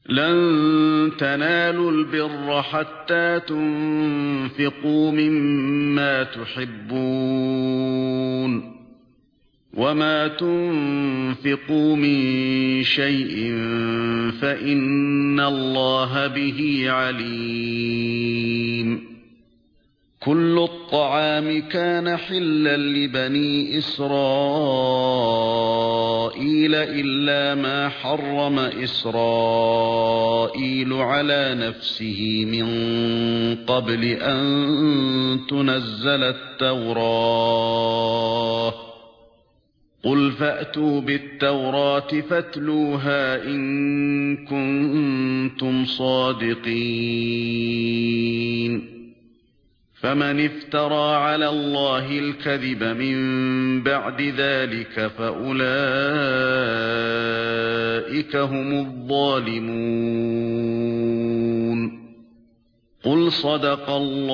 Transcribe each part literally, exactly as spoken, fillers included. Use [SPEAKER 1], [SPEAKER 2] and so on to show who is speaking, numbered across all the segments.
[SPEAKER 1] لَن تَنَالُوا الْبِرَّ حَتَّى تُنفِقُوا مِمَّا تُحِبُّونَ وَمَا تُنفِقُوا مِن شَيْءٍ فَإِنَّ اللَّهَ بِهِ عَلِيمٌ. كُلُّ الطَّعَامِ كَانَ حِلًّا لِبَنِي إِسْرَائِيلَ إِلَّا مَا حَرَّمَ إِسْرَائِيلُ عَلَى نَفْسِهِ مِن قَبْلِ أَن تُنَزَّلَ التَّوْرَاةُ قُلْ فَأْتُوا بِالتَّوْرَاةِ فَاتْلُوهَا إِن كُنتُمْ صَادِقِينَ. فَمَنِ افْتَرَى عَلَى اللَّهِ الْكَذِبَ مِن بَعْدِ ذَلِكَ فَأُولَئِكَ هُمُ الظَّالِمُونَ. قُلْ صَدَقَ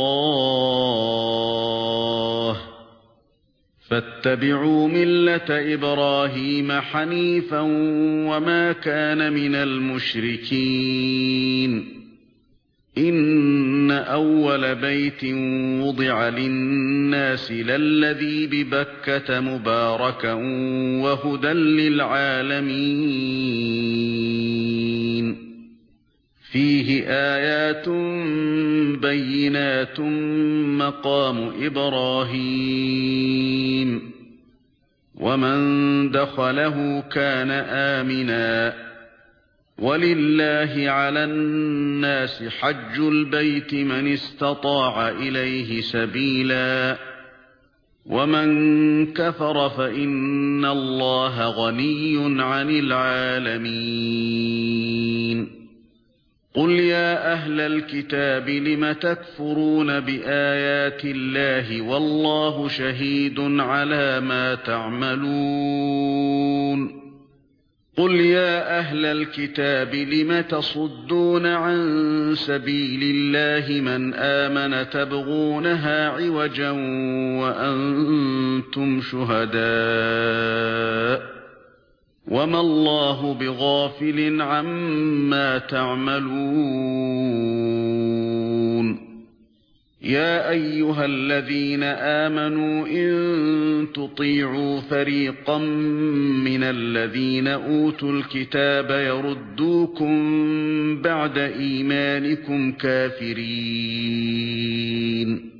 [SPEAKER 1] اللَّهُ فَاتَّبِعُوا مِلَّةَ إِبْرَاهِيمَ حَنِيفًا وَمَا كَانَ مِنَ الْمُشْرِكِينَ. إِنَّ أَوَّلَ بَيْتٍ وُضِعَ لِلنَّاسِ لَلَّذِي بِبَكَّةَ مُبَارَكًا وَهُدًى لِّلْعَالَمِينَ. فِيهِ آيَاتٌ بَيِّنَاتٌ مَّقَامُ إِبْرَاهِيمَ وَمَن دَخَلَهُ كَانَ آمِنًا. وَلِلَّهِ عَلَى النَّاسِ حَجُّ الْبَيْتِ مَنِ اسْتَطَاعَ إِلَيْهِ سَبِيلًا وَمَن كَفَرَ فَإِنَّ اللَّهَ غَنِيٌّ عَنِ الْعَالَمِينَ. قُلْ يَا أَهْلَ الْكِتَابِ لِمَ تَكْفُرُونَ بِآيَاتِ اللَّهِ وَاللَّهُ شَهِيدٌ عَلَى مَا تَعْمَلُونَ. قُلْ يَا أَهْلَ الْكِتَابِ لِمَ تَصُدُّونَ عَن سَبِيلِ اللَّهِ مَنْ آمَنَ تَبْغُونَهَا عِوَجًا وَأَنْتُمْ شُهَدَاءُ وَمَا اللَّهُ بِغَافِلٍ عَمَّا تَعْمَلُونَ. يَا أَيُّهَا الَّذِينَ آمَنُوا إِن تُطِيعُوا فَرِيقًا مِّنَ الَّذِينَ أُوتُوا الْكِتَابَ يَرُدُّوكُم بَعْدَ إِيمَانِكُمْ كَافِرِينَ